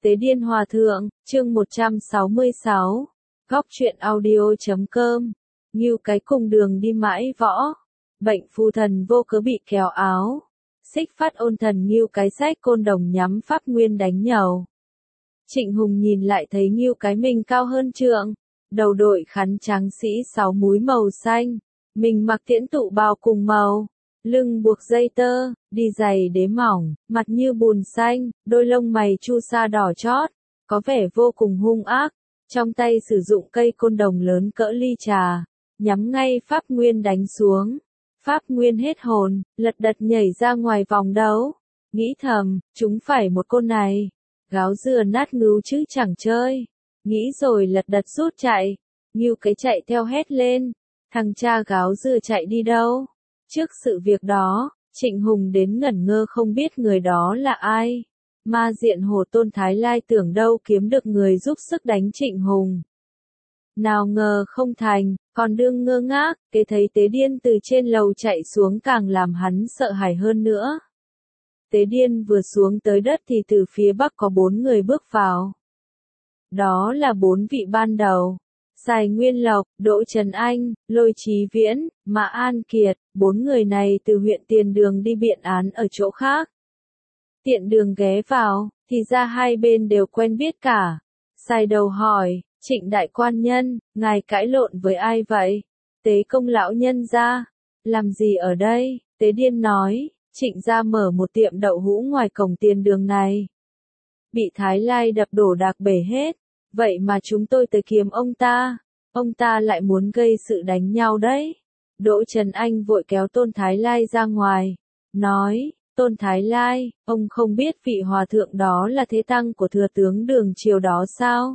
Tế Điên Hòa Thượng, chương 166, Góc truyện audio.com, Ngưu cái cùng đường đi mãi võ, bệnh phù thần vô cớ bị kéo áo, xích phát ôn thần Ngưu cái sách côn đồng nhắm Pháp Nguyên đánh nhầu. Trịnh Hùng nhìn lại thấy Ngưu cái mình cao hơn trượng, đầu đội khăn trắng sĩ 6 múi màu xanh, mình mặc tiễn tụ bào cùng màu. Lưng buộc dây tơ, đi giày đế mỏng, mặt như bùn xanh, đôi lông mày chu sa đỏ chót, có vẻ vô cùng hung ác, trong tay sử dụng cây côn đồng lớn cỡ ly trà, nhắm ngay Pháp Nguyên đánh xuống. Pháp Nguyên hết hồn, lật đật nhảy ra ngoài vòng đấu, nghĩ thầm, chúng phải một côn này, gáo dừa nát ngưu chứ chẳng chơi, nghĩ rồi lật đật rút chạy, Ngưu cái chạy theo hét lên, thằng cha gáo dừa chạy đi đâu? Trước sự việc đó, Trịnh Hùng đến ngẩn ngơ không biết người đó là ai. Ma Diện Hồ Tôn Thái Lai tưởng đâu kiếm được người giúp sức đánh Trịnh Hùng. Nào ngờ không thành, còn đương ngơ ngác, cái thấy Tế Điên từ trên lầu chạy xuống càng làm hắn sợ hãi hơn nữa. Tế Điên vừa xuống tới đất thì từ phía bắc có 4 người bước vào. Đó là 4 vị ban đầu. Sài Nguyên Lộc, Đỗ Trần Anh, Lôi Chí Viễn, Mã An Kiệt, 4 người này từ huyện Tiền Đường đi biện án ở chỗ khác. Tiện Đường ghé vào, thì ra hai bên đều quen biết cả. Sài đầu hỏi, Trịnh đại quan nhân, ngài cãi lộn với ai vậy? Tế Công lão nhân ra, làm gì ở đây? Tế Điên nói, Trịnh gia mở một tiệm đậu hũ ngoài cổng Tiền Đường này. Bị Thái Lai đập đổ đạc bể hết. Vậy mà chúng tôi tới kiếm ông ta lại muốn gây sự đánh nhau đấy. Đỗ Trần Anh vội kéo Tôn Thái Lai ra ngoài, nói, Tôn Thái Lai, ông không biết vị hòa thượng đó là thế tăng của thừa tướng Đường Triều đó sao?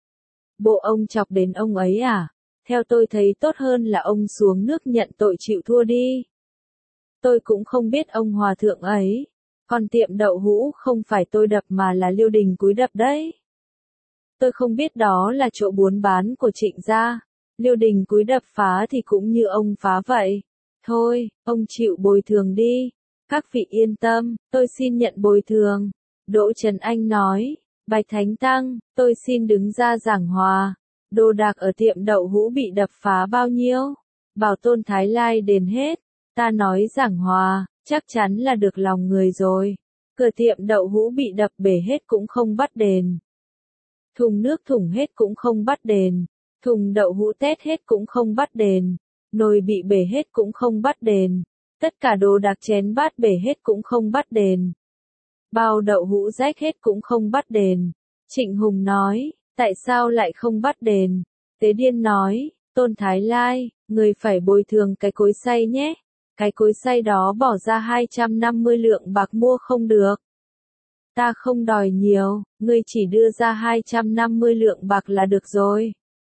Bộ ông chọc đến ông ấy à? Theo tôi thấy tốt hơn là ông xuống nước nhận tội chịu thua đi. Tôi cũng không biết ông hòa thượng ấy, còn tiệm đậu hũ không phải tôi đập mà là Liêu Đình cúi đập đấy. Tôi không biết đó là chỗ buôn bán của Trịnh gia. Liêu Đình cúi đập phá thì cũng như ông phá vậy. Thôi, ông chịu bồi thường đi. Các vị yên tâm, tôi xin nhận bồi thường. Đỗ Trần Anh nói, Bạch Thánh Tăng, tôi xin đứng ra giảng hòa. Đồ đạc ở tiệm đậu hũ bị đập phá bao nhiêu? Bảo Tôn Thái Lai đền hết. Ta nói giảng hòa, chắc chắn là được lòng người rồi. Cửa tiệm đậu hũ bị đập bể hết cũng không bắt đền. Thùng nước thủng hết cũng không bắt đền, thùng đậu hũ tét hết cũng không bắt đền, nồi bị bể hết cũng không bắt đền, tất cả đồ đạc chén bát bể hết cũng không bắt đền. Bao đậu hũ rách hết cũng không bắt đền. Trịnh Hùng nói, tại sao lại không bắt đền? Tế Điên nói, Tôn Thái Lai, người phải bồi thường cái cối xay nhé. Cái cối xay đó bỏ ra 250 lượng bạc mua không được. Ta không đòi nhiều, ngươi chỉ đưa ra 250 lượng bạc là được rồi.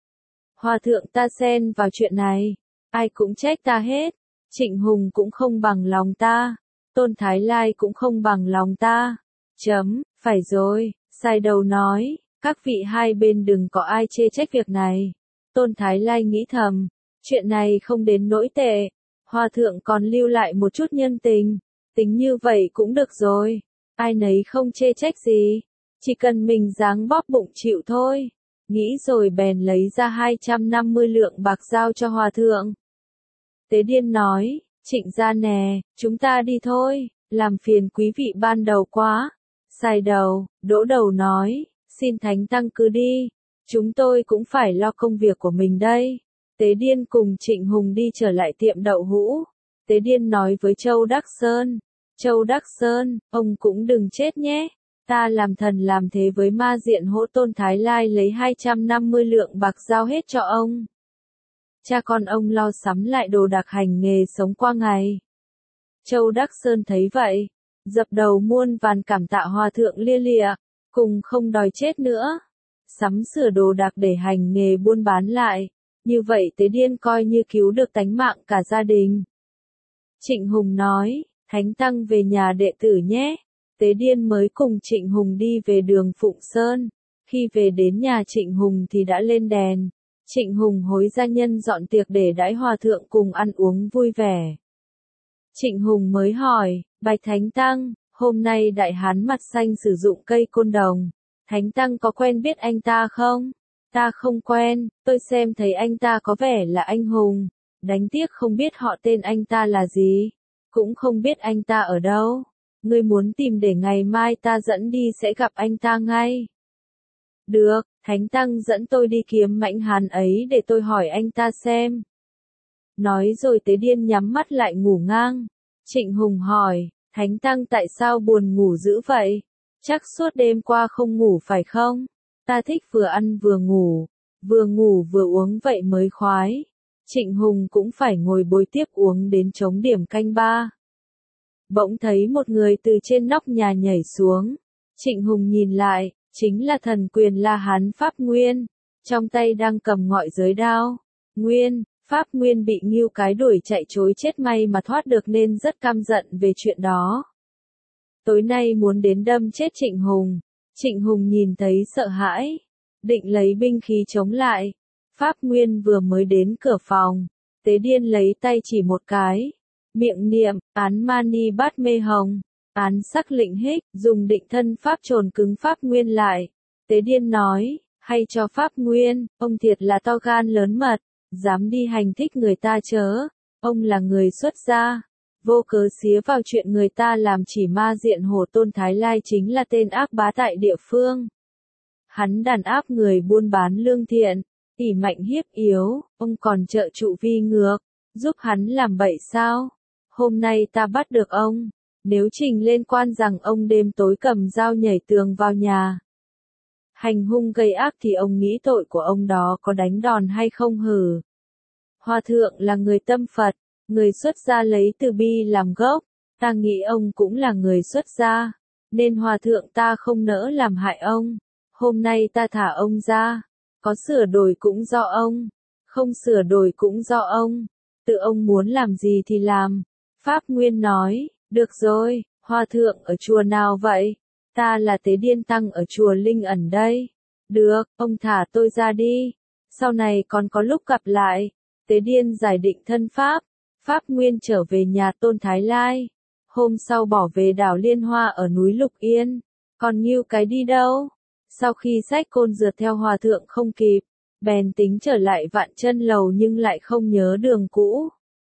Hòa thượng ta xen vào chuyện này, ai cũng trách ta hết. Trịnh Hùng cũng không bằng lòng ta, Tôn Thái Lai cũng không bằng lòng ta. Phải rồi, Sai đầu nói, các vị hai bên đừng có ai chê trách việc này. Tôn Thái Lai nghĩ thầm, chuyện này không đến nỗi tệ, Hòa thượng còn lưu lại một chút nhân tình, tính như vậy cũng được rồi. Ai nấy không chê trách gì, chỉ cần mình dáng bóp bụng chịu thôi. Nghĩ rồi bèn lấy ra 250 lượng bạc giao cho hòa thượng. Tế Điên nói, Trịnh gia nè, chúng ta đi thôi, làm phiền quý vị ban đầu quá. Sai đầu, Đỗ đầu nói, xin Thánh Tăng cứ đi, chúng tôi cũng phải lo công việc của mình đây. Tế Điên cùng Trịnh Hùng đi trở lại tiệm đậu hũ. Tế Điên nói với Châu Đắc Sơn, Châu Đắc Sơn, ông cũng đừng chết nhé. Ta làm thần làm thế với Ma Diện Hỗ Tôn Thái Lai lấy 250 lượng bạc giao hết cho ông. Cha con ông lo sắm lại đồ đạc hành nghề sống qua ngày. Châu Đắc Sơn thấy vậy, dập đầu muôn vàn cảm tạ hòa thượng lia lịa, cùng không đòi chết nữa. Sắm sửa đồ đạc để hành nghề buôn bán lại, như vậy Tế Điên coi như cứu được tánh mạng cả gia đình. Trịnh Hùng nói, Thánh Tăng về nhà đệ tử nhé. Tế Điên mới cùng Trịnh Hùng đi về đường Phụng Sơn. Khi về đến nhà Trịnh Hùng thì đã lên đèn. Trịnh Hùng hối gia nhân dọn tiệc để đãi hòa thượng cùng ăn uống vui vẻ. Trịnh Hùng mới hỏi, Bạch Thánh Tăng, hôm nay Đại Hán Mặt Xanh sử dụng cây côn đồng. Thánh Tăng có quen biết anh ta không? Ta không quen, tôi xem thấy anh ta có vẻ là anh hùng. Đáng tiếc không biết họ tên anh ta là gì. Cũng không biết anh ta ở đâu. Ngươi muốn tìm để ngày mai ta dẫn đi sẽ gặp anh ta ngay. Được, Thánh Tăng dẫn tôi đi kiếm Mãnh Hán ấy để tôi hỏi anh ta xem. Nói rồi Tế Điên nhắm mắt lại ngủ ngang. Trịnh Hùng hỏi, Thánh Tăng tại sao buồn ngủ dữ vậy? Chắc suốt đêm qua không ngủ phải không? Ta thích vừa ăn vừa ngủ vừa uống vậy mới khoái. Trịnh Hùng cũng phải ngồi bồi tiếp uống đến trống điểm canh ba. Bỗng thấy một người từ trên nóc nhà nhảy xuống. Trịnh Hùng nhìn lại, chính là thần quyền La Hán Pháp Nguyên, trong tay đang cầm ngọi giới đao. Pháp Nguyên bị Ngưu Cái đuổi chạy trối chết may mà thoát được nên rất căm giận về chuyện đó. Tối nay muốn đến đâm chết Trịnh Hùng. Trịnh Hùng nhìn thấy sợ hãi, định lấy binh khí chống lại. Pháp Nguyên vừa mới đến cửa phòng, Tế Điên lấy tay chỉ một cái, miệng niệm, án mani bát mê hồng, án sắc lĩnh hích, dùng định thân pháp trồn cứng Pháp Nguyên lại. Tế Điên nói, hay cho Pháp Nguyên, ông thiệt là to gan lớn mật, dám đi hành thích người ta chớ, ông là người xuất gia, vô cớ xía vào chuyện người ta làm chỉ ma diện Hồ Tôn Thái Lai chính là tên ác bá tại địa phương. Hắn đàn áp người buôn bán lương thiện, ỷ mạnh hiếp yếu, ông còn trợ trụ vi ngược, giúp hắn làm bậy sao? Hôm nay ta bắt được ông, nếu trình lên quan rằng ông đêm tối cầm dao nhảy tường vào nhà. Hành hung gây ác thì ông nghĩ tội của ông đó có đánh đòn hay không hử? Hòa thượng là người tâm Phật, người xuất gia lấy từ bi làm gốc, ta nghĩ ông cũng là người xuất gia, nên hòa thượng ta không nỡ làm hại ông. Hôm nay ta thả ông ra, có sửa đổi cũng do ông, không sửa đổi cũng do ông, tự ông muốn làm gì thì làm. Pháp Nguyên nói, được rồi, hòa thượng ở chùa nào vậy? Ta là Tế Điên Tăng ở chùa Linh Ẩn đây. Được, ông thả tôi ra đi, sau này còn có lúc gặp lại. Tế Điên giải định thân Pháp, Pháp Nguyên trở về nhà Tôn Thái Lai. Hôm sau bỏ về đảo Liên Hoa ở núi Lục Yên, còn Ngưu Cái đi đâu? Sau khi xách côn rượt theo hòa thượng không kịp, bèn tính trở lại Vạn Chân Lầu nhưng lại không nhớ đường cũ.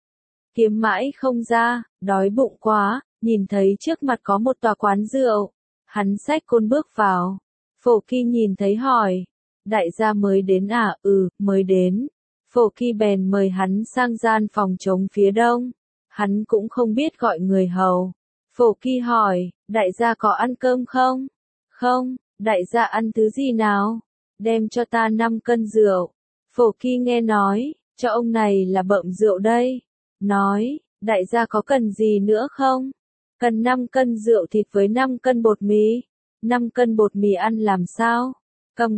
Kiếm mãi không ra, đói bụng quá, nhìn thấy trước mặt có một tòa quán rượu. Hắn xách côn bước vào. Phổ Kỳ nhìn thấy hỏi, đại gia mới đến à? Ừ, mới đến. Phổ Kỳ bèn mời hắn sang gian phòng trống phía đông. Hắn cũng không biết gọi người hầu. Phổ Kỳ hỏi, đại gia có ăn cơm không? Không, đại gia ăn thứ gì nào? Đem cho ta 5 cân rượu. Phổ Kỳ nghe nói, cho ông này là bợm rượu đây. Nói, đại gia có cần gì nữa không? Cần 5 cân rượu thịt với 5 cân bột mì. 5 cân bột mì ăn làm sao? Cầm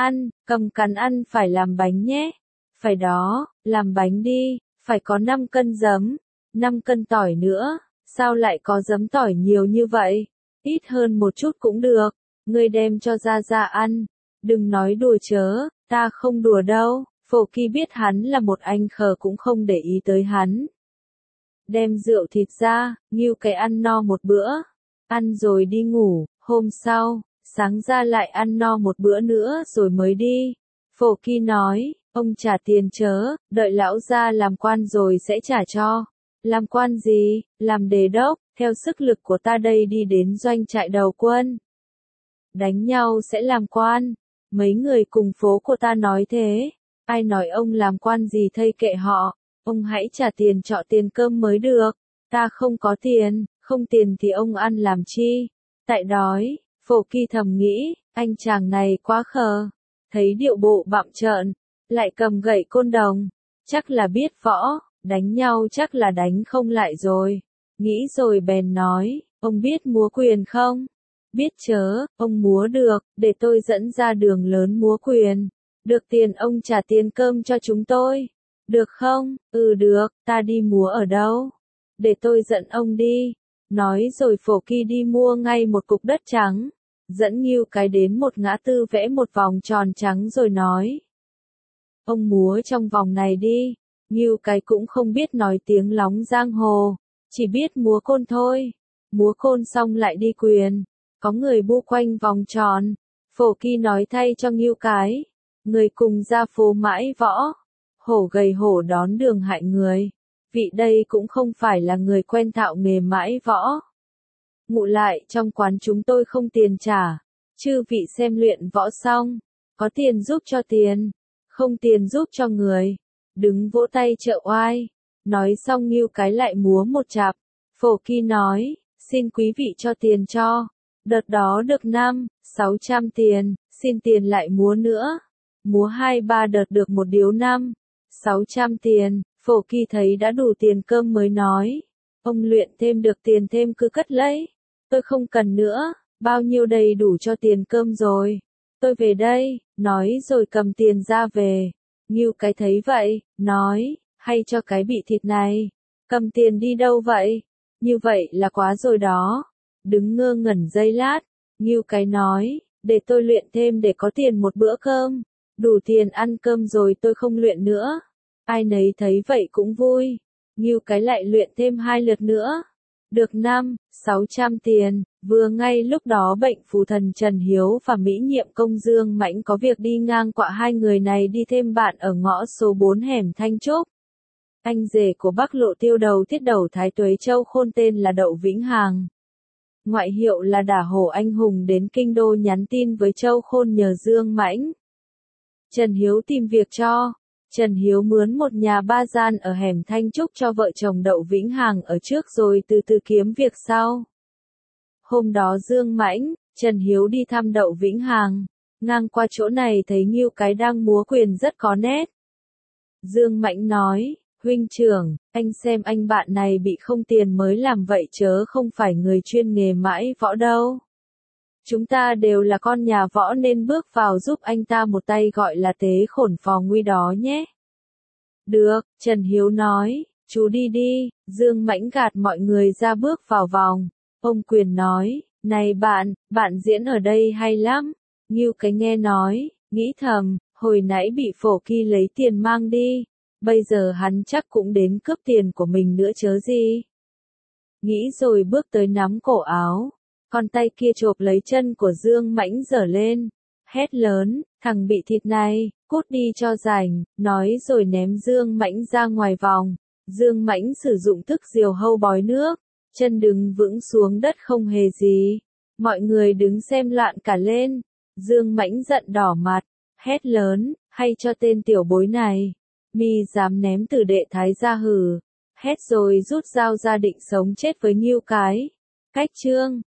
cán ăn phải làm bánh nhé. Phải đó, làm bánh đi, phải có 5 cân giấm, 5 cân tỏi nữa. Sao lại có giấm tỏi nhiều như vậy? Ít hơn một chút cũng được, ngươi đem cho ra ăn. Đừng nói đùa chớ, ta không đùa đâu. Phổ Kỳ biết hắn là một anh khờ cũng không để ý tới hắn. Đem rượu thịt ra, Ngưu Cái ăn no một bữa, ăn rồi đi ngủ. Hôm sau, sáng ra lại ăn no một bữa nữa rồi mới đi. Phổ Kỳ nói, ông trả tiền chớ, đợi lão gia làm quan rồi sẽ trả cho. Làm quan gì? Làm đề đốc, theo sức lực của ta đây đi đến doanh trại đầu quân. Đánh nhau sẽ làm quan. Mấy người cùng phố của ta nói thế. Ai nói ông làm quan gì thây kệ họ. Ông hãy trả tiền trọ tiền cơm mới được. Ta không có tiền, không tiền thì ông ăn làm chi? Tại đói. Phổ Kỳ thầm nghĩ, anh chàng này quá khờ. Thấy điệu bộ bặm trợn, lại cầm gậy côn đồng. Chắc là biết võ, đánh nhau chắc là đánh không lại rồi. Nghĩ rồi bèn nói, ông biết múa quyền không? Biết chớ, ông múa được, để tôi dẫn ra đường lớn múa quyền. Được tiền ông trả tiền cơm cho chúng tôi. Được không? Ừ được, ta đi múa ở đâu? Để tôi dẫn ông đi. Nói rồi Phổ Kỳ đi mua ngay một cục đất trắng. Dẫn Ngưu Cái đến một ngã tư vẽ một vòng tròn trắng rồi nói. Ông múa trong vòng này đi. Ngưu Cái cũng không biết nói tiếng lóng giang hồ. Chỉ biết múa côn thôi. Múa côn xong lại đi quyền. Có người bu quanh vòng tròn. Phổ Kỳ nói thay cho Ngưu cái, người cùng ra phố mãi võ, hổ gầy hổ đón đường hại người, vị đây cũng không phải là người quen thạo nghề mãi võ. Ngụ lại trong quán chúng tôi không tiền trả, chư vị xem luyện võ xong, có tiền giúp cho tiền, không tiền giúp cho người, đứng vỗ tay trợ oai. Nói xong Ngưu cái lại múa một chạp, Phổ Kỳ nói, xin quý vị cho tiền cho, đợt đó được 600 tiền, xin tiền lại múa nữa, múa 2-3 đợt được một điếu 600 tiền, Phổ Kỳ thấy đã đủ tiền cơm mới nói, ông luyện thêm được tiền thêm cứ cất lấy, tôi không cần nữa, bao nhiêu đầy đủ cho tiền cơm rồi, tôi về đây, nói rồi cầm tiền ra về. Ngưu cái thấy vậy, nói, hay cho cái bị thịt này, cầm tiền đi đâu vậy, như vậy là quá rồi đó, đứng ngơ ngẩn giây lát, Ngưu cái nói, để tôi luyện thêm để có tiền một bữa cơm, đủ tiền ăn cơm rồi tôi không luyện nữa, ai nấy thấy vậy cũng vui, Ngưu cái lại luyện thêm 2 lượt nữa, được 600 tiền, vừa ngay lúc đó bệnh phù thần Trần Hiếu và mỹ nhiệm công Dương Mãnh có việc đi ngang qua hai người này đi thêm bạn ở ngõ số 4 hẻm Thanh Trúc. Anh rể của Bắc Lộ Tiêu Đầu Thiết Đầu Thái Tuế Châu Khôn tên là Đậu Vĩnh Hằng. Ngoại hiệu là Đả Hổ Anh Hùng đến kinh đô nhắn tin với Châu Khôn nhờ Dương Mãnh. Trần Hiếu tìm việc cho. Trần Hiếu mướn một nhà 3 gian ở hẻm Thanh Trúc cho vợ chồng Đậu Vĩnh Hằng ở trước rồi từ từ kiếm việc sau. Hôm đó Dương Mãnh, Trần Hiếu đi thăm Đậu Vĩnh Hằng, ngang qua chỗ này thấy Ngưu cái đang múa quyền rất có nét. Dương Mãnh nói, huynh trưởng, anh xem anh bạn này bị không tiền mới làm vậy chớ không phải người chuyên nghề mãi võ đâu. Chúng ta đều là con nhà võ nên bước vào giúp anh ta một tay gọi là tế khổn phò nguy đó nhé. Được, Trần Hiếu nói, chú đi đi, Dương Mãnh gạt mọi người ra bước vào vòng. Ông Quyền nói, này bạn diễn ở đây hay lắm. Ngưu cái nghe nói, nghĩ thầm, hồi nãy bị Phổ Kỳ lấy tiền mang đi, bây giờ hắn chắc cũng đến cướp tiền của mình nữa chớ gì. Nghĩ rồi bước tới nắm cổ áo, con tay kia chộp lấy chân của Dương Mãnh giở lên, hét lớn, thằng bị thịt này, cút đi cho rảnh, nói rồi ném Dương Mãnh ra ngoài vòng. Dương Mãnh sử dụng thức diều hâu bói nước, chân đứng vững xuống đất không hề gì. Mọi người đứng xem loạn cả lên. Dương Mãnh giận đỏ mặt, hét lớn, hay cho tên tiểu bối này, mi dám ném Tử Đệ Thái ra hử. Hét rồi rút dao ra định sống chết với Ngưu cái. Cách chương